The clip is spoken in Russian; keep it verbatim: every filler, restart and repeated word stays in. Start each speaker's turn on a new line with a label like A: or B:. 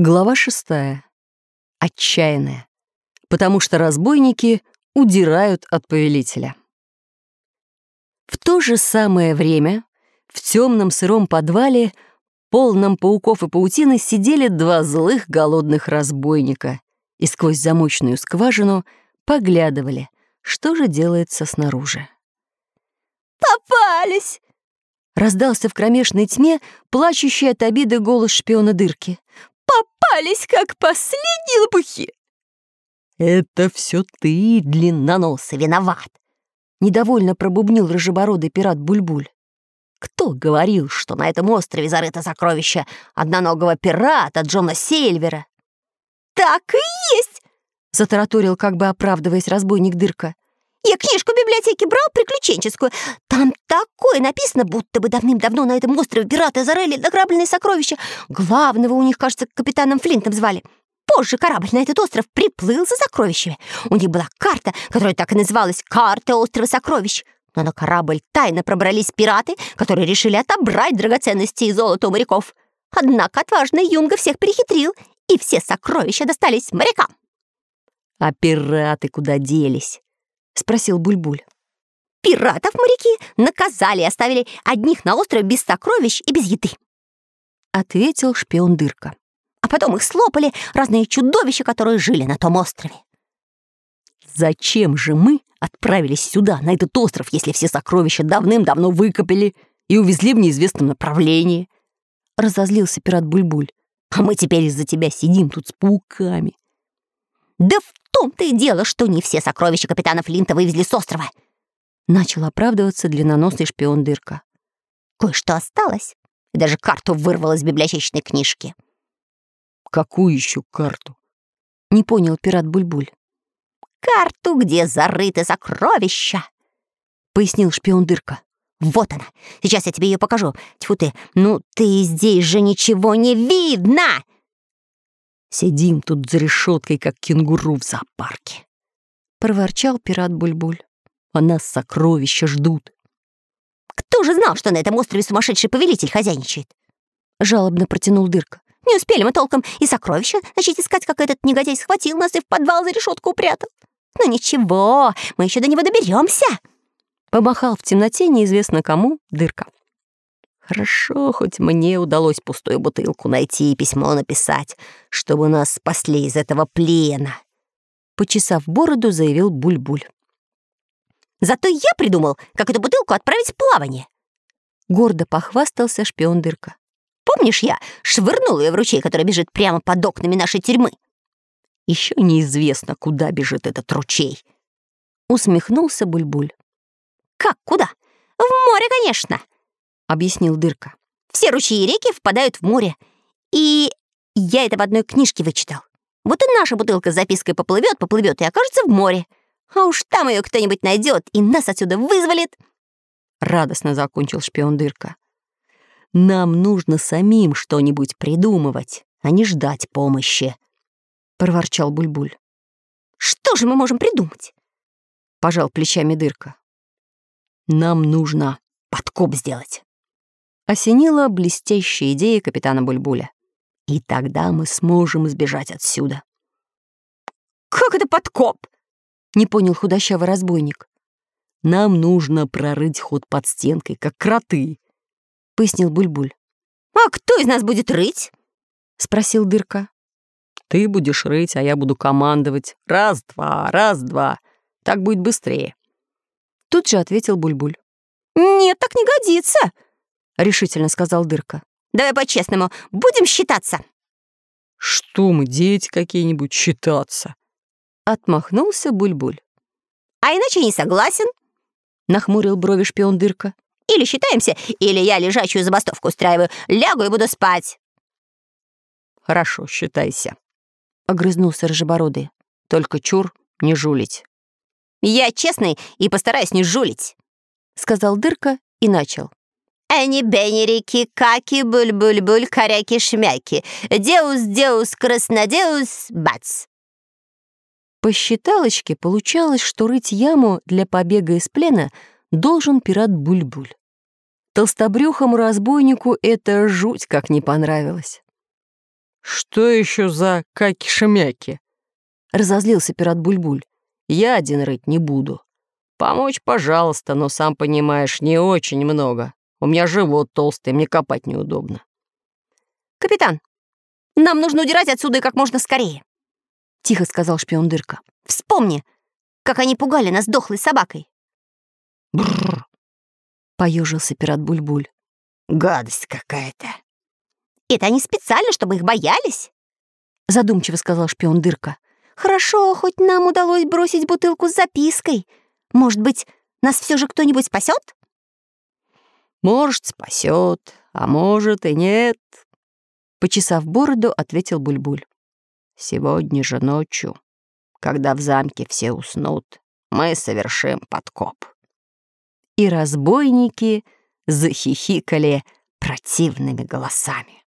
A: Глава шестая. Отчаянная. Потому что разбойники удирают от повелителя. В то же самое время в темном сыром подвале, полном пауков и паутины, сидели два злых голодных разбойника и сквозь замочную скважину поглядывали, что же делается снаружи.
B: «Попались!»
A: — раздался в кромешной тьме плачущий от обиды голос шпиона Дырки.
B: «Попались, как последние лопухи!»
A: «Это все ты, длинноносый, виноват!» — недовольно пробубнил рыжебородый пират Буль-Буль. «Кто говорил, что на этом острове зарыто сокровище одноногого пирата Джона Сильвера?»
B: «Так и есть!»
A: — затараторил, как бы оправдываясь, разбойник Дырка.
B: «Я книжку в библиотеке брал, приключенческую. Там такое написано, будто бы давным-давно на этом острове пираты зарыли награбленные сокровища. Главного у них, кажется, капитаном Флинтом звали. Позже корабль на этот остров приплыл за сокровищами. У них была карта, которая так и называлась «Карта острова сокровищ». Но на корабль тайно пробрались пираты, которые решили отобрать драгоценности и золото у моряков. Однако отважный Юнга всех перехитрил, и все сокровища достались морякам.
A: «А пираты куда делись?» — спросил Буль-Буль.
B: «Пиратов моряки наказали и оставили одних на острове без сокровищ и без еды»,
A: — ответил шпион Дырка.
B: «А потом их слопали разные чудовища, которые жили на том острове».
A: «Зачем же мы отправились сюда, на этот остров, если все сокровища давным-давно выкопали и увезли в неизвестном направлении?» — разозлился пират Буль-Буль. «А мы теперь из-за тебя сидим тут с пауками».
B: «Да в том-то и дело, что не все сокровища капитана Флинта вывезли с острова», —
A: начал оправдываться длинноносый шпион Дырка.
B: «Кое-что осталось, и даже карту вырвал из библиотечной книжки».
A: «Какую еще карту?» — не понял пират Буль-Буль.
B: «Карту, где зарыты сокровища», — пояснил шпион Дырка. «Вот она, сейчас я тебе ее покажу. Тьфу ты, ну ты здесь же ничего не видно!»
A: «Сидим тут за решеткой, как кенгуру в зоопарке», — проворчал пират Буль-Буль. «А нас сокровища ждут».
B: «Кто же знал, что на этом острове сумасшедший повелитель хозяйничает?» — жалобно протянул Дырка. «Не успели мы толком и сокровища начать искать, как этот негодяй схватил нас и в подвал за решетку упрятал. Но ничего, мы еще до него доберемся!»
A: Помахал в темноте неизвестно кому Дырка. «Хорошо, хоть мне удалось пустую бутылку найти и письмо написать, чтобы нас спасли из этого плена», — почесав бороду, заявил Буль-Буль.
B: «Зато я придумал, как эту бутылку отправить в плавание»,
A: — гордо похвастался шпион Дырка.
B: «Помнишь, я швырнул ее в ручей, который бежит прямо под окнами нашей тюрьмы?»
A: «Еще неизвестно, куда бежит этот ручей», — усмехнулся Буль-Буль.
B: «Как куда? В море, конечно», — объяснил Дырка. «Все ручьи и реки впадают в море. И я это в одной книжке вычитал. Вот и наша бутылка с запиской поплывет, поплывет и окажется в море. А уж там ее кто-нибудь найдет и нас отсюда вызволит».
A: Радостно закончил шпион Дырка. «Нам нужно самим что-нибудь придумывать, а не ждать помощи», — проворчал Буль-Буль.
B: «Что же мы можем придумать?»
A: — пожал плечами Дырка. «Нам нужно подкоп сделать», — осенила блестящая идея капитана Буль-Буля. «И тогда мы сможем избежать отсюда».
B: «Как это подкоп?»
A: — не понял худощавый разбойник. «Нам нужно прорыть ход под стенкой, как кроты», — пояснил Буль-Буль.
B: «А кто из нас будет рыть?»
A: — спросил Дырка. «Ты будешь рыть, а я буду командовать. Раз-два, раз-два. Так будет быстрее». Тут же ответил Буль-Буль.
B: «Нет, так не годится»,
A: — решительно сказал Дырка.
B: «Давай по-честному, будем считаться».
A: «Что мы, дети какие-нибудь, считаться?» — отмахнулся Буль-Буль.
B: «А иначе не согласен»,
A: — нахмурил брови шпион Дырка.
B: «Или считаемся, или я лежачую забастовку устраиваю, лягу и буду спать».
A: «Хорошо, считайся», — огрызнулся рыжебородый. «Только чур, не жулить».
B: «Я честный и постараюсь не жулить»,
A: — сказал Дырка и начал.
B: «Эни-бени-рики, каки, буль-буль-буль, коряки-шмяки, деус-деус, краснодеус, бац».
A: По считалочке получалось, что рыть яму для побега из плена должен пират Буль-Буль. Толстобрюхому разбойнику это жуть как не понравилось. «Что еще за каки-шемяки?» — разозлился пират Буль-Буль. «Я один рыть не буду. Помочь, пожалуйста, но, сам понимаешь, не очень много. У меня живот толстый, мне копать неудобно».
B: «Капитан, нам нужно удирать отсюда и как можно скорее», — тихо сказал шпион Дырка. «Вспомни, как они пугали нас дохлой собакой».
A: «Бррр», — поежился пират Буль-Буль. «Гадость какая-то».
B: «Это они специально, чтобы их боялись», — задумчиво сказал шпион Дырка. «Хорошо, хоть нам удалось бросить бутылку с запиской. Может быть, нас все же кто-нибудь спасет?»
A: «Может, спасет, а может и нет», — почесав бороду, ответил Буль-Буль. «Сегодня же ночью, когда в замке все уснут, мы совершим подкоп». И разбойники захихикали противными голосами.